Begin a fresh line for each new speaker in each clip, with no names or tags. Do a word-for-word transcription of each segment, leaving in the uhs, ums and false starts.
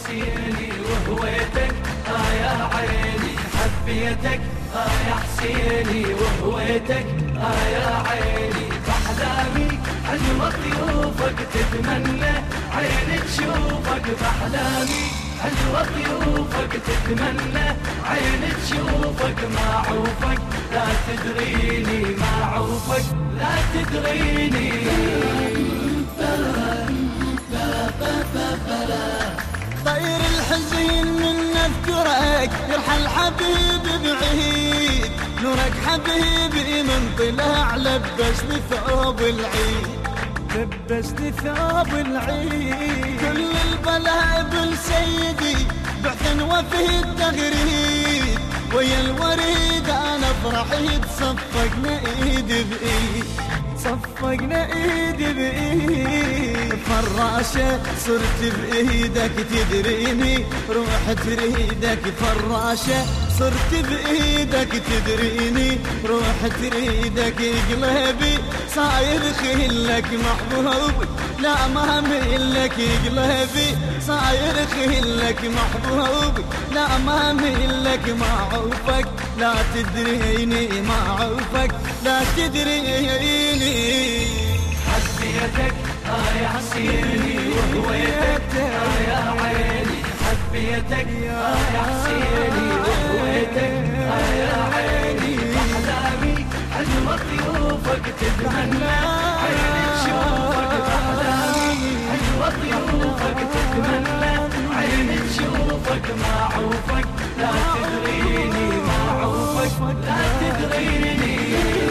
حسيني وهويتك آه يا عيني حبيتك آه يا حسيني وهويتك آه يا عيني بأحلامي حلوة ضيوفك تتمنى عيني تشوفك بأحلامي حلوة ضيوفك تتمنى عيني تشوفك معوفك لا تدريني معوفك لا تدريني
طير الحزين من اذكرك يرحل حبيبي بعيد نورك حبيبي من طلع لبسني ثوب العيد لبسني ثوب العيد كل البلاء بالسيدي بعث وفي التغريد ويا الوريد انا فرحي تصفقنا ايد بايد صفقنا ايد بايد فراشة صرت بايدك تدريني روح تريدك فراشة صرت بايدك تدريني روح تريدك قلبي صاير خيلك محبوب لا ما ملك قلبي صاير خيلك محبوب لا ما ملك معوفك لا تدريني معوفك لا تدريني
حبيتك آه يا حسيني وهويتك آه يا عيني حبيتك آه يا حسيني وهويتك آه يا عيني بأحلامي حلوة ضيوفك تتمنى عيني تشوفك بأحلامي حلوة ضيوفك تتمنى عيني تشوفك معوفك لا تدريني معوفك لا تدريني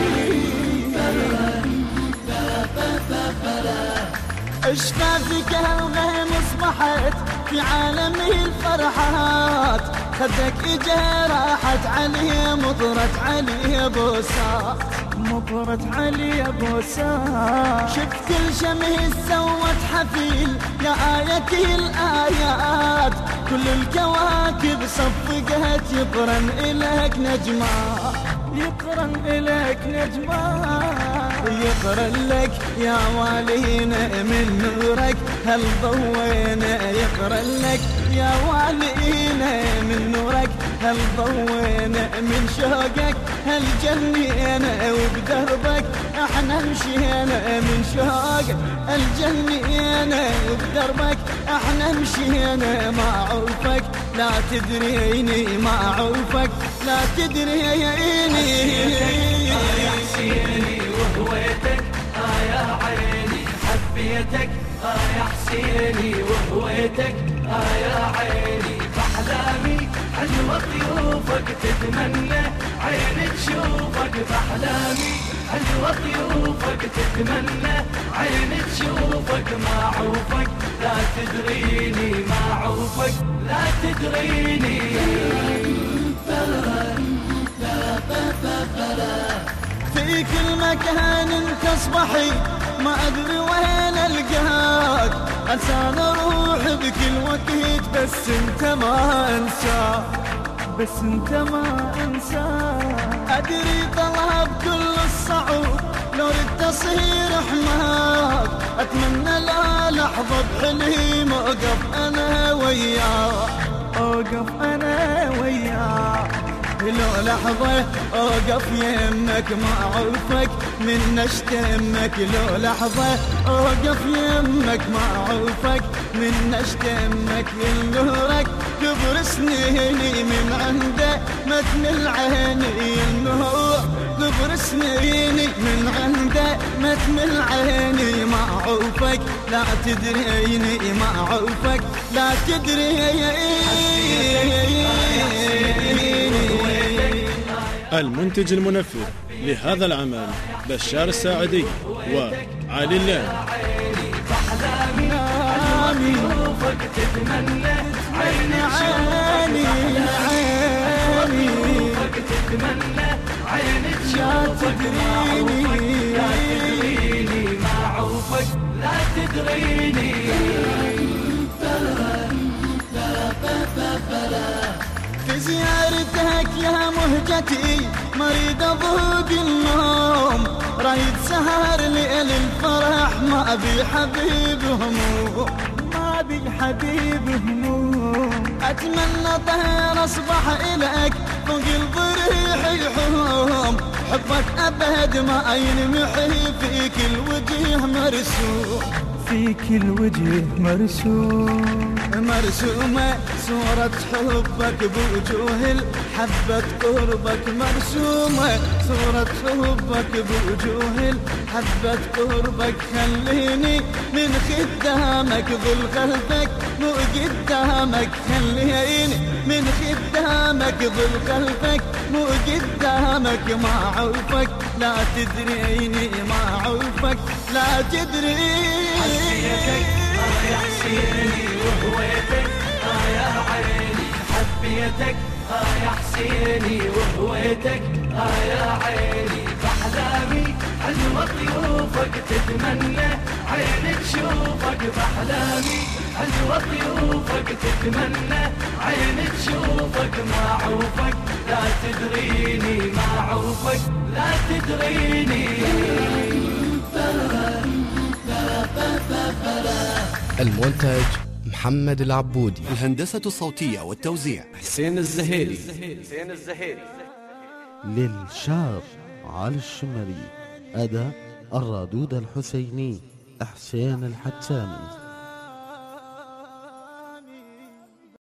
اشفافك الغيم اصبحت في عالمي الفرحات خدك اجا راحت عليه مطرت عليه بوسات مطرت عليه بوسات شفت الشمس سوت حفيل يا آية الآيات كل الكواكب صفقت يقرن إليك نجمات يقرن إليك نجمات يقرن لك يا والينا من نورك هل ضوينا يقرن لك يا والينا من نورك هل ضوينا من شوقك هل جنينا وبدربك احنا مشينا من شوقك هل جنينا وبدربك احنا مشينا معوفك لا تدريني معوفك لا تدريني
يا حسيني وهويتك آه يا عيني حبيتك آه يا حسيني وهويتك آه يا عيني بأحلامي حلوة ضيوفك تتمنى عيني تشوفك بأحلامي حلوة ضيوفك تتمنى عيني تشوفك معوفك لا تدريني معوفك لا تدريني
في كل مكان انت اصبحي ما ادري وين القاك انسان اروح بكل وقت بس انت ما انساك بس انت ما انساك ادري طلب كل الصعوب لو ردت اصير حماك اتمنى لا لحظه بحلمي اوقف انا وياك اوقف انا وياك لو لحظة أوقف يمك معوفك من نشتمك لو لحظة أوقف يمك معوفك من نشتمك النورك كبر سنيني من عنده متن العيني النور كبر سنيني من عنده متن العيني معوفك لا تدريني معوفك لا تدريني.
المنتج المنفذ لهذا العمل بشار الساعدي وعلي الله.
تتمنى عيني
عيني عيني
تتمنى عيني تشوفك معوفك لا تدريني معوفك لا تدريني
في زيارتك يا مهجتي مريد اضوق النوم رايد سهر ليل الفرح ما ابي حبيب هموم ما ابي حبيب هموم أتمنى طهر أصبح إلك فوق الضريح يحوم، حبك أبد ما ينمحي في كل وجه مرسوم،
في كل وجه مرسوم
مرسومة صورة حبك بوجوه الحبة قربك مرسومة صورة حبك بوجوه الحبة قربك، خليني من خدامك ظل قلبك مو قدامك، خليني من خدامك ظل قلبك مو قدامك، ما عوفك لا تدريني ما عوفك لا تدريني.
حبيتك آه يا حسيني وهويتك آه يا عيني، حبيتك آه يا حسيني وهويتك آه يا عيني، بأحلامي حلوة ضيوفك تتمنى عيني تشوفك، بأحلامي حلوة ضيوفك تتمنى عيني تشوفك، ما عوفك لا تدريني ما عوفك لا تدريني.
المونتاج محمد العبودي،
الهندسة الصوتية والتوزيع
حسين الزهيري.
للشاب علي الشمري، أداء الرادود الحسيني حسين الحتامي.